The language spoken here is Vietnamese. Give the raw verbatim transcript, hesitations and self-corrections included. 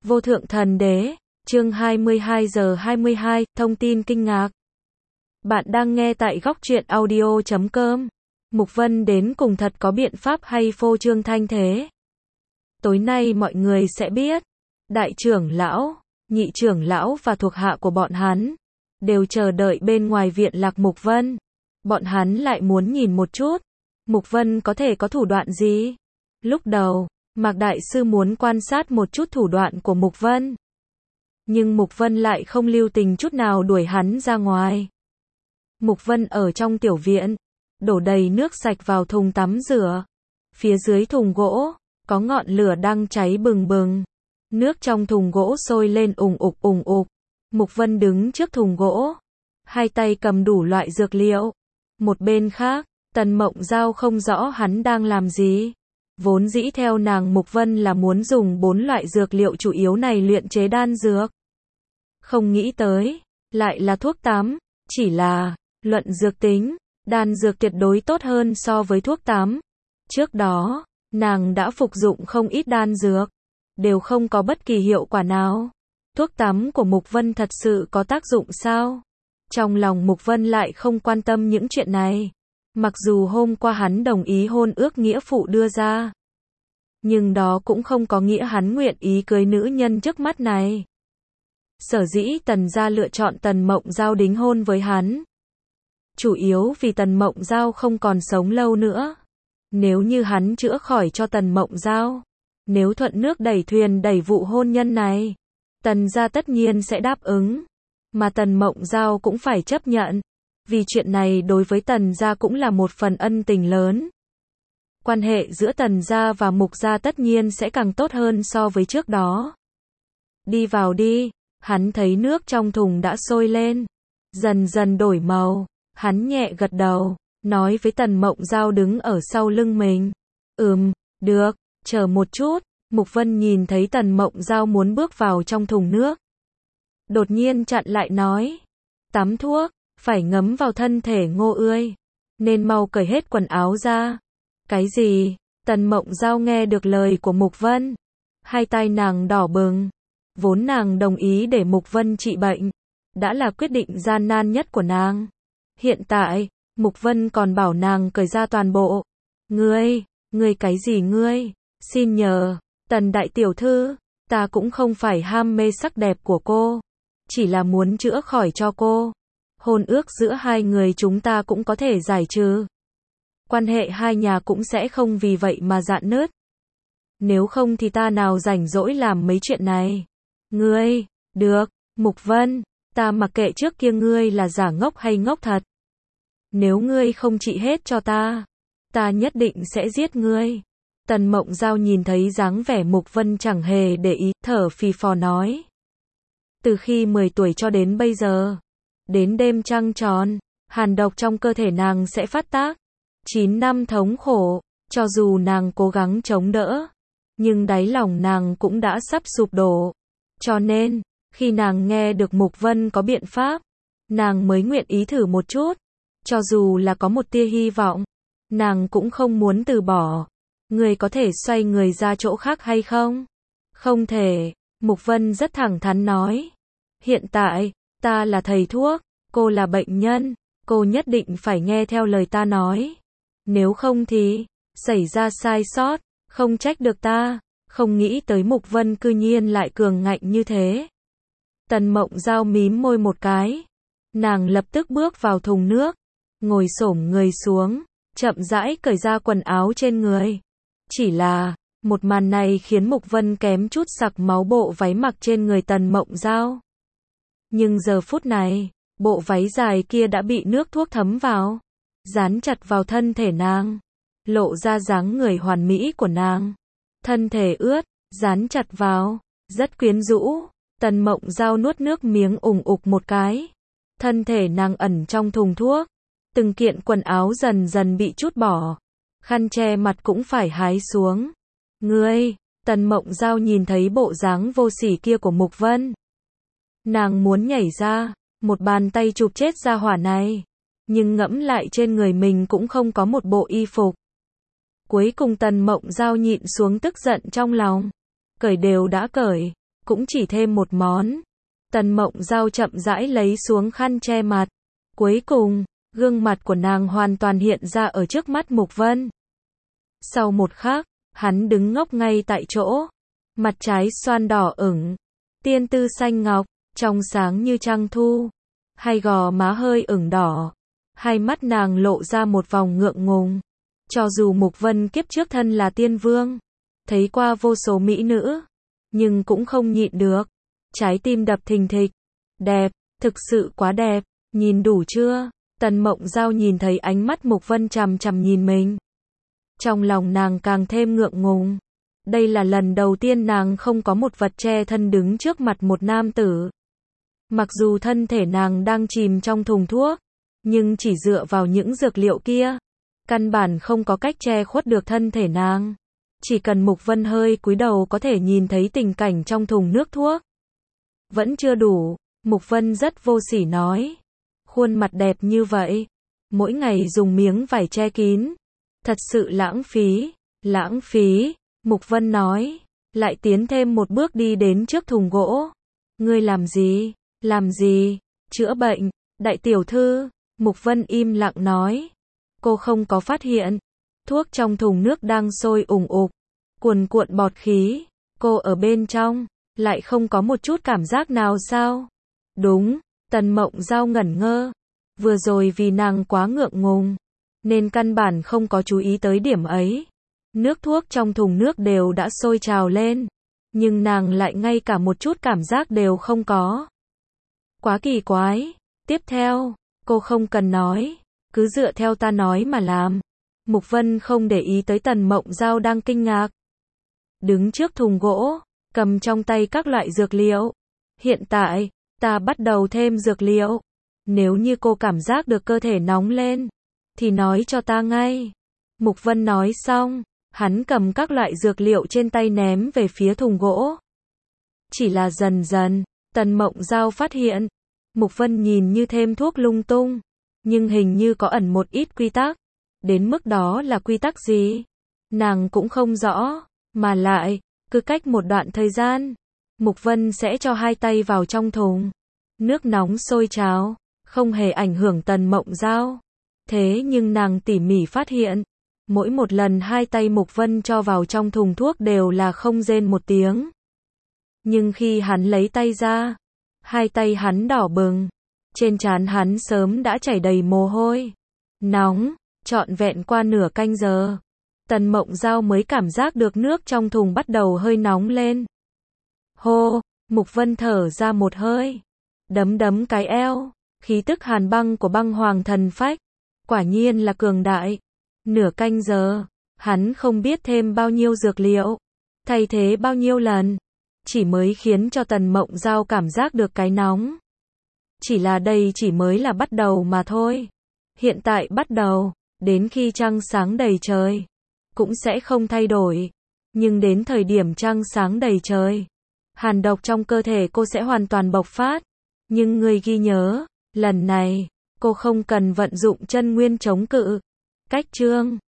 Vô thượng thần đế, chương hai mươi hai giờ hai mươi hai, thông tin kinh ngạc. Bạn đang nghe tại góc truyện audio chấm com. Mục Vân đến cùng thật có biện pháp hay phô trương thanh thế? Tối nay mọi người sẽ biết. Đại trưởng lão, nhị trưởng lão và thuộc hạ của bọn hắn đều chờ đợi bên ngoài viện lạc Mục Vân. Bọn hắn lại muốn nhìn một chút, Mục Vân có thể có thủ đoạn gì? Lúc đầu, Mạc Đại Sư muốn quan sát một chút thủ đoạn của Mục Vân. Nhưng Mục Vân lại không lưu tình chút nào đuổi hắn ra ngoài. Mục Vân ở trong tiểu viện, đổ đầy nước sạch vào thùng tắm rửa. Phía dưới thùng gỗ, có ngọn lửa đang cháy bừng bừng. Nước trong thùng gỗ sôi lên ùng ục ùng ục. Mục Vân đứng trước thùng gỗ, hai tay cầm đủ loại dược liệu. Một bên khác, Tần Mộng Giao không rõ hắn đang làm gì. Vốn dĩ theo nàng Mục Vân là muốn dùng bốn loại dược liệu chủ yếu này luyện chế đan dược. Không nghĩ tới, lại là thuốc tắm, chỉ là, luận dược tính, đan dược tuyệt đối tốt hơn so với thuốc tắm. Trước đó, nàng đã phục dụng không ít đan dược, đều không có bất kỳ hiệu quả nào. Thuốc tắm của Mục Vân thật sự có tác dụng sao? Trong lòng Mục Vân lại không quan tâm những chuyện này. Mặc dù hôm qua hắn đồng ý hôn ước nghĩa phụ đưa ra, nhưng đó cũng không có nghĩa hắn nguyện ý cưới nữ nhân trước mắt này. Sở dĩ Tần gia lựa chọn Tần Mộng Giao đính hôn với hắn, chủ yếu vì Tần Mộng Giao không còn sống lâu nữa. Nếu như hắn chữa khỏi cho Tần Mộng Giao, nếu thuận nước đẩy thuyền đẩy vụ hôn nhân này, Tần gia tất nhiên sẽ đáp ứng, mà Tần Mộng Giao cũng phải chấp nhận. Vì chuyện này đối với Tần gia cũng là một phần ân tình lớn. Quan hệ giữa Tần gia và Mục gia tất nhiên sẽ càng tốt hơn so với trước đó. Đi vào đi, hắn thấy nước trong thùng đã sôi lên, dần dần đổi màu, hắn nhẹ gật đầu, nói với Tần Mộng Giao đứng ở sau lưng mình. Ừm, được, chờ một chút. Mục Vân nhìn thấy Tần Mộng Giao muốn bước vào trong thùng nước, đột nhiên chặn lại nói, tắm thuốc, phải ngấm vào thân thể Ngô ươi, nên mau cởi hết quần áo ra. Cái gì? Tần Mộng Giao nghe được lời của Mục Vân, hai tay nàng đỏ bừng. Vốn nàng đồng ý để Mục Vân trị bệnh, đã là quyết định gian nan nhất của nàng. Hiện tại, Mục Vân còn bảo nàng cởi ra toàn bộ. Ngươi, ngươi cái gì ngươi? Xin nhờ, Tần đại tiểu thư, ta cũng không phải ham mê sắc đẹp của cô, chỉ là muốn chữa khỏi cho cô. Hôn ước giữa hai người chúng ta cũng có thể giải trừ. Quan hệ hai nhà cũng sẽ không vì vậy mà rạn nứt. Nếu không thì ta nào rảnh rỗi làm mấy chuyện này. Ngươi, được, Mục Vân, ta mặc kệ trước kia ngươi là giả ngốc hay ngốc thật. Nếu ngươi không trị hết cho ta, ta nhất định sẽ giết ngươi. Tần Mộng Giao nhìn thấy dáng vẻ Mục Vân chẳng hề để ý, thở phì phò nói. Từ khi mười tuổi cho đến bây giờ, đến đêm trăng tròn, hàn độc trong cơ thể nàng sẽ phát tác. chín năm thống khổ, cho dù nàng cố gắng chống đỡ, nhưng đáy lòng nàng cũng đã sắp sụp đổ. Cho nên, khi nàng nghe được Mục Vân có biện pháp, nàng mới nguyện ý thử một chút. Cho dù là có một tia hy vọng, nàng cũng không muốn từ bỏ. Người có thể xoay người ra chỗ khác hay không? Không thể, Mục Vân rất thẳng thắn nói. Hiện tại, ta là thầy thuốc, cô là bệnh nhân, cô nhất định phải nghe theo lời ta nói. Nếu không thì, xảy ra sai sót, không trách được ta. Không nghĩ tới Mục Vân cư nhiên lại cường ngạnh như thế. Tần Mộng Giao mím môi một cái. Nàng lập tức bước vào thùng nước, ngồi xổm người xuống, chậm rãi cởi ra quần áo trên người. Chỉ là, một màn này khiến Mục Vân kém chút sặc máu bộ váy mặc trên người Tần Mộng Giao. Nhưng giờ phút này, bộ váy dài kia đã bị nước thuốc thấm vào, dán chặt vào thân thể nàng, lộ ra dáng người hoàn mỹ của nàng. Thân thể ướt, dán chặt vào, rất quyến rũ. Tần Mộng Giao nuốt nước miếng ủng ục một cái. Thân thể nàng ẩn trong thùng thuốc, từng kiện quần áo dần dần bị trút bỏ, khăn che mặt cũng phải hái xuống. Ngươi, Tần Mộng Giao nhìn thấy bộ dáng vô sỉ kia của Mục Vân, nàng muốn nhảy ra, một bàn tay chụp chết gia hỏa này, nhưng ngẫm lại trên người mình cũng không có một bộ y phục. Cuối cùng Tần Mộng Giao nhịn xuống tức giận trong lòng, cởi đều đã cởi, cũng chỉ thêm một món. Tần Mộng Giao chậm rãi lấy xuống khăn che mặt. Cuối cùng, gương mặt của nàng hoàn toàn hiện ra ở trước mắt Mục Vân. Sau một khắc, hắn đứng ngốc ngay tại chỗ. Mặt trái xoan đỏ ửng, tiên tư xanh ngọc, trong sáng như trăng thu. Hai gò má hơi ửng đỏ. Hai mắt nàng lộ ra một vòng ngượng ngùng. Cho dù Mục Vân kiếp trước thân là tiên vương, thấy qua vô số mỹ nữ, nhưng cũng không nhịn được. Trái tim đập thình thịch. Đẹp, thực sự quá đẹp, nhìn đủ chưa? Tần Mộng Giao nhìn thấy ánh mắt Mục Vân chằm chằm nhìn mình. Trong lòng nàng càng thêm ngượng ngùng. Đây là lần đầu tiên nàng không có một vật che thân đứng trước mặt một nam tử. Mặc dù thân thể nàng đang chìm trong thùng thuốc, nhưng chỉ dựa vào những dược liệu kia, căn bản không có cách che khuất được thân thể nàng. Chỉ cần Mục Vân hơi cúi đầu có thể nhìn thấy tình cảnh trong thùng nước thuốc. Vẫn chưa đủ, Mục Vân rất vô sỉ nói. Khuôn mặt đẹp như vậy, mỗi ngày dùng miếng vải che kín. Thật sự lãng phí, lãng phí, Mục Vân nói, lại tiến thêm một bước đi đến trước thùng gỗ. Ngươi làm gì, làm gì, chữa bệnh, đại tiểu thư, Mục Vân im lặng nói. Cô không có phát hiện, thuốc trong thùng nước đang sôi ủng ục, cuồn cuộn bọt khí, cô ở bên trong, lại không có một chút cảm giác nào sao? Đúng, Tần Mộng Giao ngẩn ngơ, vừa rồi vì nàng quá ngượng ngùng, nên căn bản không có chú ý tới điểm ấy. Nước thuốc trong thùng nước đều đã sôi trào lên, nhưng nàng lại ngay cả một chút cảm giác đều không có. Quá kỳ quái. Tiếp theo, cô không cần nói, cứ dựa theo ta nói mà làm. Mục Vân không để ý tới Tần Mộng Giao đang kinh ngạc. Đứng trước thùng gỗ, cầm trong tay các loại dược liệu. Hiện tại, ta bắt đầu thêm dược liệu. Nếu như cô cảm giác được cơ thể nóng lên, thì nói cho ta ngay. Mục Vân nói xong, hắn cầm các loại dược liệu trên tay ném về phía thùng gỗ. Chỉ là dần dần, Tần Mộng Giao phát hiện, Mục Vân nhìn như thêm thuốc lung tung, nhưng hình như có ẩn một ít quy tắc. Đến mức đó là quy tắc gì? Nàng cũng không rõ, mà lại, cứ cách một đoạn thời gian, Mục Vân sẽ cho hai tay vào trong thùng. Nước nóng sôi trào, không hề ảnh hưởng Tần Mộng Giao. Thế nhưng nàng tỉ mỉ phát hiện, mỗi một lần hai tay Mục Vân cho vào trong thùng thuốc đều là không rên một tiếng. Nhưng khi hắn lấy tay ra, hai tay hắn đỏ bừng, trên trán hắn sớm đã chảy đầy mồ hôi. Nóng, trọn vẹn qua nửa canh giờ, Tần Mộng Giao mới cảm giác được nước trong thùng bắt đầu hơi nóng lên. Hô, Mục Vân thở ra một hơi, đấm đấm cái eo, khí tức hàn băng của băng hoàng thần phách, quả nhiên là cường đại. Nửa canh giờ, hắn không biết thêm bao nhiêu dược liệu, thay thế bao nhiêu lần, chỉ mới khiến cho Tần Mộng Giao cảm giác được cái nóng. Chỉ là đây chỉ mới là bắt đầu mà thôi. Hiện tại bắt đầu, đến khi trăng sáng đầy trời, cũng sẽ không thay đổi. Nhưng đến thời điểm trăng sáng đầy trời, hàn độc trong cơ thể cô sẽ hoàn toàn bộc phát. Nhưng người ghi nhớ, lần này, cô không cần vận dụng chân nguyên chống cự. Cách chương